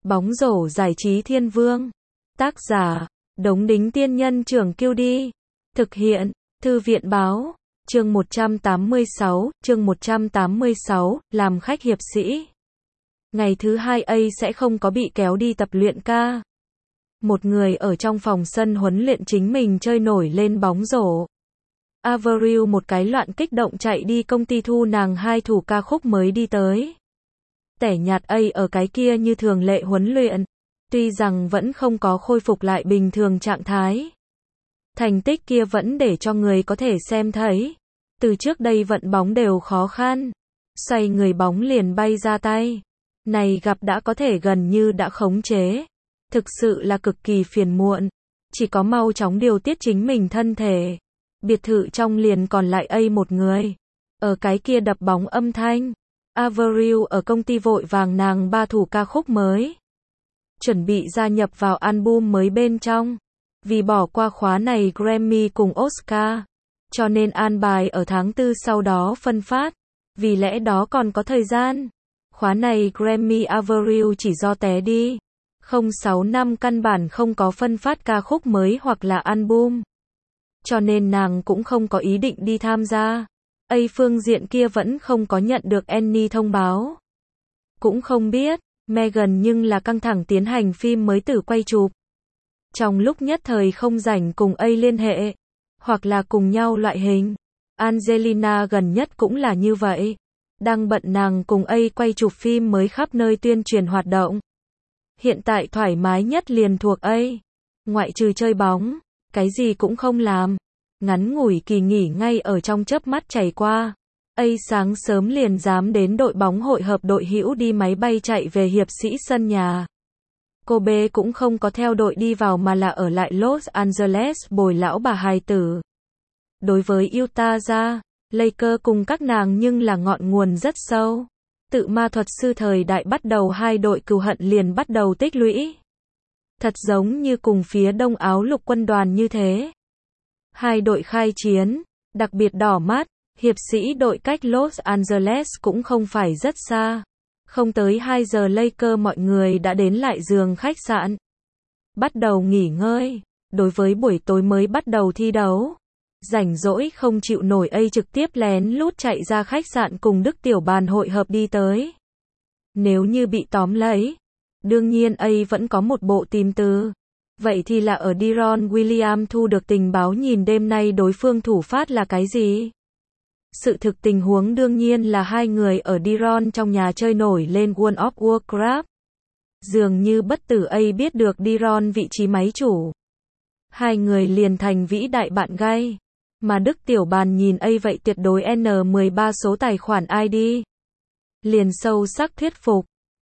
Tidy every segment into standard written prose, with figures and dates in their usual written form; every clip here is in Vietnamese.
Bóng rổ giải trí thiên vương. Tác giả, Đống Đính Tiên Nhân Trưởng Kiêu Đi. Thực hiện, Thư viện Báo. Chương 186, làm khách hiệp sĩ. Ngày thứ hai A sẽ không có bị kéo đi tập luyện ca. Một người ở trong phòng sân huấn luyện chính mình chơi nổi lên bóng rổ. Avril một cái loạn kích động chạy đi công ty thu nàng hai thủ ca khúc mới đi tới. Tẻ nhạt A ở cái kia như thường lệ huấn luyện. Tuy rằng vẫn không có khôi phục lại bình thường trạng thái. Thành tích kia vẫn để cho người có thể xem thấy. Từ trước đây vận bóng đều khó khăn. Xoay người bóng liền bay ra tay. Này gặp đã có thể gần như đã khống chế. Thực sự là cực kỳ phiền muộn. Chỉ có mau chóng điều tiết chính mình thân thể. Biệt thự trong liền còn lại A một người. Ở cái kia đập bóng âm thanh. Avril ở công ty vội vàng nàng ba thủ ca khúc mới. Chuẩn bị gia nhập vào album mới bên trong. Vì bỏ qua khóa này Grammy cùng Oscar. Cho nên an bài ở tháng 4 sau đó phân phát. Vì lẽ đó còn có thời gian. Khóa này Grammy Avril chỉ do té đi. 06 năm căn bản không có phân phát ca khúc mới hoặc là album. Cho nên nàng cũng không có ý định đi tham gia. A phương diện kia vẫn không có nhận được Annie thông báo. Cũng không biết, Megan nhưng là căng thẳng tiến hành phim mới tử quay chụp. Trong lúc nhất thời không rảnh cùng A liên hệ. Hoặc là cùng nhau loại hình. Angelina gần nhất cũng là như vậy. Đang bận nàng cùng A quay chụp phim mới khắp nơi tuyên truyền hoạt động. Hiện tại thoải mái nhất liền thuộc A. Ngoại trừ chơi bóng, cái gì cũng không làm. Ngắn ngủi kỳ nghỉ ngay ở trong chớp mắt chảy qua. A sáng sớm liền dám đến đội bóng hội hợp đội hữu đi máy bay chạy về hiệp sĩ sân nhà. Cô B cũng không có theo đội đi vào mà là ở lại Los Angeles bồi lão bà hài tử. Đối với Utah ra, Lakers cùng các nàng nhưng là ngọn nguồn rất sâu. Tự ma thuật sư thời đại bắt đầu hai đội cừu hận liền bắt đầu tích lũy. Thật giống như cùng phía Đông Áo lục quân đoàn như thế. Hai đội khai chiến, đặc biệt đỏ mắt, hiệp sĩ đội cách Los Angeles cũng không phải rất xa. Không tới 2 giờ Lakers mọi người đã đến lại giường khách sạn. Bắt đầu nghỉ ngơi, đối với buổi tối mới bắt đầu thi đấu. Rảnh rỗi không chịu nổi A trực tiếp lén lút chạy ra khách sạn cùng Đức Tiểu Bàn hội hợp đi tới. Nếu như bị tóm lấy, đương nhiên A vẫn có một bộ tìm từ. Vậy thì là ở Deron Williams thu được tình báo nhìn đêm nay đối phương thủ phát là cái gì? Sự thực tình huống đương nhiên là hai người ở Deron trong nhà chơi nổi lên World of Warcraft. Dường như bất tử A biết được Deron vị trí máy chủ. Hai người liền thành vĩ đại bạn gay. Mà Đức Tiểu Bàn nhìn A vậy tuyệt đối N13 số tài khoản ID. Liền sâu sắc thuyết phục.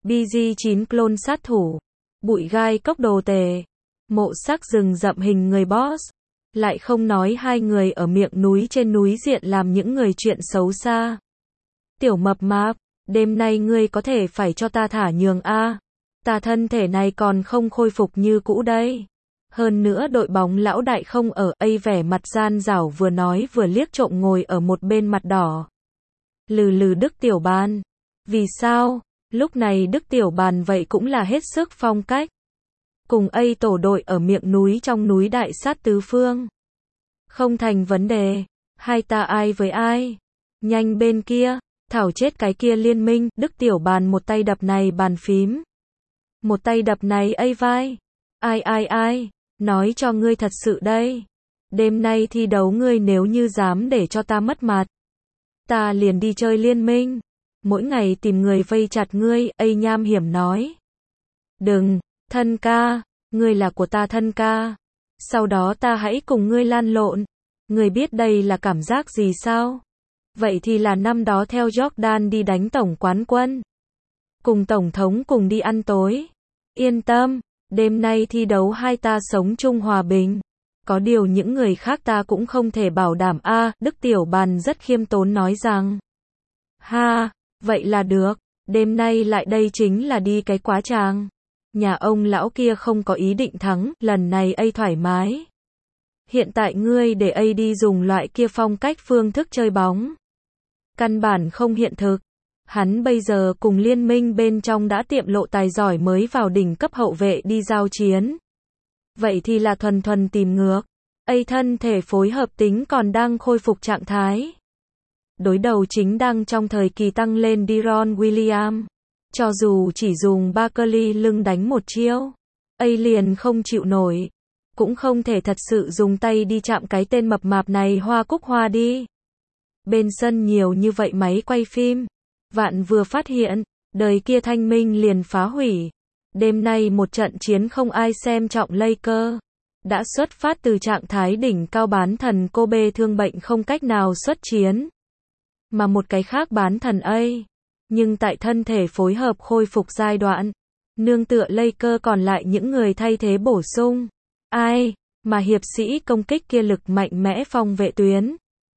BG9 clone sát thủ. Bụi gai cốc đồ tề. Mộ sắc rừng rậm hình người boss. Lại không nói hai người ở miệng núi trên núi diện làm những người chuyện xấu xa. Tiểu mập mạp, đêm nay ngươi có thể phải cho ta thả nhường A. Ta thân thể này còn không khôi phục như cũ đây. Hơn nữa đội bóng lão đại không ở. A vẻ mặt gian dảo vừa nói vừa liếc trộm ngồi ở một bên mặt đỏ. Lừ Đức Tiểu Bàn. Vì sao? Lúc này Đức Tiểu Bàn vậy cũng là hết sức phong cách. Cùng A tổ đội ở miệng núi trong núi đại sát tứ phương. Không thành vấn đề. Hai ta ai với ai? Nhanh bên kia. Thảo chết cái kia liên minh. Đức Tiểu Bàn một tay đập này bàn phím. Một tay đập này A vai. Ai. Nói cho ngươi thật sự đây. Đêm nay thi đấu ngươi nếu như dám để cho ta mất mặt. Ta liền đi chơi liên minh. Mỗi ngày tìm người vây chặt ngươi. A nham hiểm nói. Đừng. Thân ca, ngươi là của ta thân ca. Sau đó ta hãy cùng ngươi lan lộn. Ngươi biết đây là cảm giác gì sao? Vậy thì là năm đó theo Jordan đi đánh tổng quán quân. Cùng tổng thống cùng đi ăn tối. Yên tâm, đêm nay thi đấu hai ta sống chung hòa bình. Có điều những người khác ta cũng không thể bảo đảm a. Đức Tiểu Bàn rất khiêm tốn nói rằng. Ha, vậy là được. Đêm nay lại đây chính là đi cái quá tràng. Nhà ông lão kia không có ý định thắng, lần này A thoải mái. Hiện tại ngươi để A đi dùng loại kia phong cách phương thức chơi bóng. Căn bản không hiện thực. Hắn bây giờ cùng liên minh bên trong đã tiệm lộ tài giỏi mới vào đỉnh cấp hậu vệ đi giao chiến. Vậy thì là thuần thuần tìm ngược. Thân thể phối hợp tính còn đang khôi phục trạng thái. Đối đầu chính đang trong thời kỳ tăng lên Deron Williams. Cho dù chỉ dùng Barkley lưng đánh một chiêu, liền không chịu nổi. Cũng không thể thật sự dùng tay đi chạm cái tên mập mạp này hoa cúc hoa đi. Bên sân nhiều như vậy máy quay phim. Vạn vừa phát hiện, đời kia thanh minh liền phá hủy. Đêm nay một trận chiến không ai xem trọng Lakers. Đã xuất phát từ trạng thái đỉnh cao bán thần Kobe thương bệnh không cách nào xuất chiến. Mà một cái khác bán thần nhưng tại thân thể phối hợp khôi phục giai đoạn. Nương tựa Lakers còn lại những người thay thế bổ sung. Mà hiệp sĩ công kích kia lực mạnh mẽ phong vệ tuyến.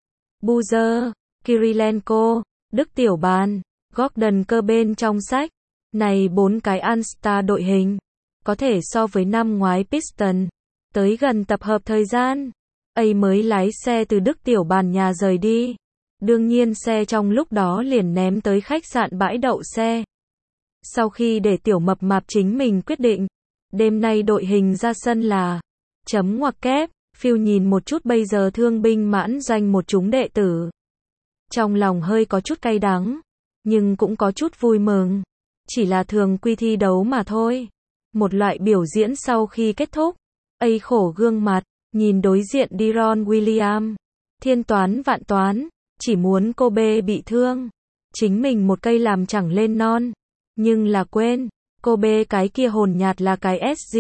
Boozer, Kirilenko, Đức Tiểu Bàn, Gordon Cơ bên trong sách. Này 4 cái All-Star đội hình. Có thể so với năm ngoái Pistons. Tới gần tập hợp thời gian. Mới lái xe từ Đức Tiểu Bàn nhà rời đi. Đương nhiên xe trong lúc đó liền ném tới khách sạn bãi đậu xe. Sau khi để tiểu mập mạp chính mình quyết định. Đêm nay đội hình ra sân là chấm ngoặc kép. Phil nhìn một chút bây giờ thương binh mãn danh một chúng đệ tử. Trong lòng hơi có chút cay đắng. Nhưng cũng có chút vui mừng. Chỉ là thường quy thi đấu mà thôi. Một loại biểu diễn sau khi kết thúc. Khổ gương mặt. Nhìn đối diện Deron Williams. Thiên toán vạn toán. Chỉ muốn Kobe bị thương. Chính mình một cây làm chẳng lên non. Nhưng là quên. Kobe cái kia hồn nhạt là cái SG.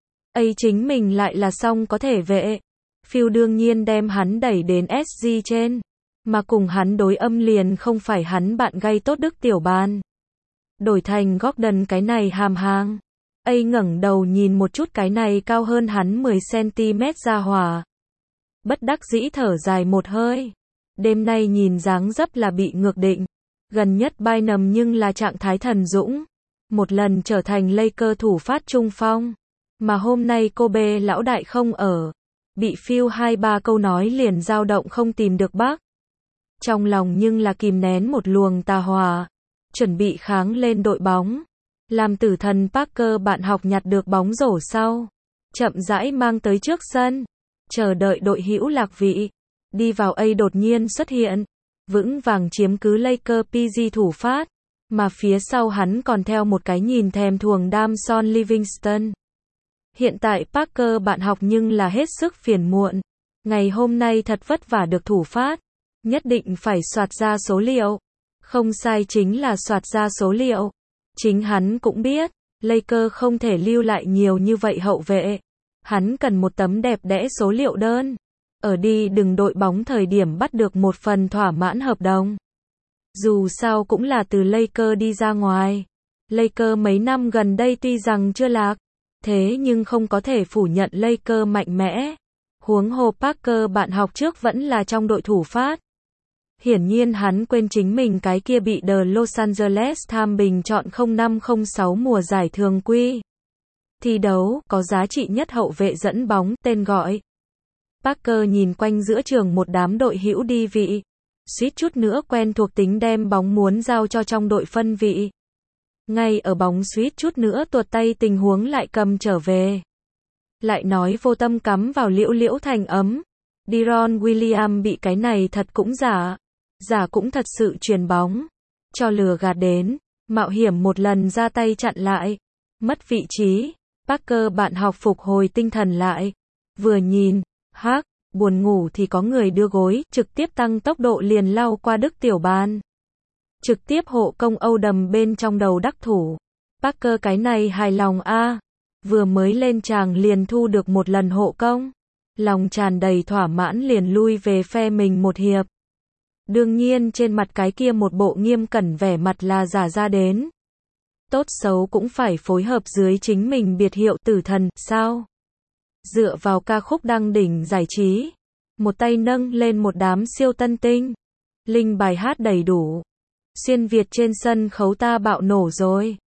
Chính mình lại là xong có thể vệ. Phil đương nhiên đem hắn đẩy đến SG trên. Mà cùng hắn đối âm liền không phải hắn bạn gây tốt Đức Tiểu Bàn. Đổi thành Gordon cái này hàm hàng. Ngẩng đầu nhìn một chút cái này cao hơn hắn 10cm ra hỏa. Bất đắc dĩ thở dài một hơi. Đêm nay nhìn dáng dấp là bị ngược định. Gần nhất Bynum nhưng là trạng thái thần dũng. Một lần trở thành Lakers thủ phát trung phong. Mà hôm nay Kobe lão đại không ở. Bị Phil 2-3 câu nói liền dao động không tìm được bác. Trong lòng nhưng là kìm nén một luồng tà hỏa. Chuẩn bị kháng lên đội bóng. Làm tử thần Parker bạn học nhặt được bóng rổ sau. Chậm rãi mang tới trước sân. Chờ đợi đội hữu lạc vị. Đi vào đột nhiên xuất hiện. Vững vàng chiếm cứ Lakers PG thủ phát. Mà phía sau hắn còn theo một cái nhìn thèm thuồng Damson Livingston. Hiện tại Parker bạn học nhưng là hết sức phiền muộn. Ngày hôm nay thật vất vả được thủ phát. Nhất định phải soạt ra số liệu. Không sai chính là soạt ra số liệu. Chính hắn cũng biết, Lakers không thể lưu lại nhiều như vậy hậu vệ. Hắn cần một tấm đẹp đẽ số liệu đơn. Ở đi đừng đội bóng thời điểm bắt được một phần thỏa mãn hợp đồng. Dù sao cũng là từ Lakers đi ra ngoài. Lakers mấy năm gần đây tuy rằng chưa lạc. Thế nhưng không có thể phủ nhận Lakers mạnh mẽ. Huống hồ Parker bạn học trước vẫn là trong đội thủ phát. Hiển nhiên hắn quên chính mình cái kia bị The Los Angeles Times bình chọn 0506 mùa giải thường quy. Thi đấu có giá trị nhất hậu vệ dẫn bóng, tên gọi. Parker nhìn quanh giữa trường một đám đội hữu đi vị. Suýt chút nữa quen thuộc tính đem bóng muốn giao cho trong đội phân vị. Ngay ở bóng suýt chút nữa tuột tay tình huống lại cầm trở về. Lại nói vô tâm cắm vào liễu thành ấm. Deron Williams bị cái này thật cũng giả. Giả cũng thật sự chuyền bóng. Cho lừa gạt đến. Mạo hiểm một lần ra tay chặn lại. Mất vị trí. Parker bạn học phục hồi tinh thần lại. Vừa nhìn. Buồn ngủ thì có người đưa gối. Trực tiếp tăng tốc độ liền lao qua Đức Tiểu Bàn. Trực tiếp hộ công Âu đầm bên trong đầu đắc thủ. Parker cái này hài lòng vừa mới lên tràng liền thu được một lần hộ công. Lòng tràn đầy thỏa mãn liền lui về phe mình một hiệp. Đương nhiên trên mặt cái kia một bộ nghiêm cẩn vẻ mặt là giả ra đến. Tốt xấu cũng phải phối hợp dưới chính mình biệt hiệu tử thần, sao? Dựa vào ca khúc đăng đỉnh giải trí. Một tay nâng lên một đám siêu tân tinh. Linh bài hát đầy đủ. Xuyên Việt trên sân khấu ta bạo nổ rồi.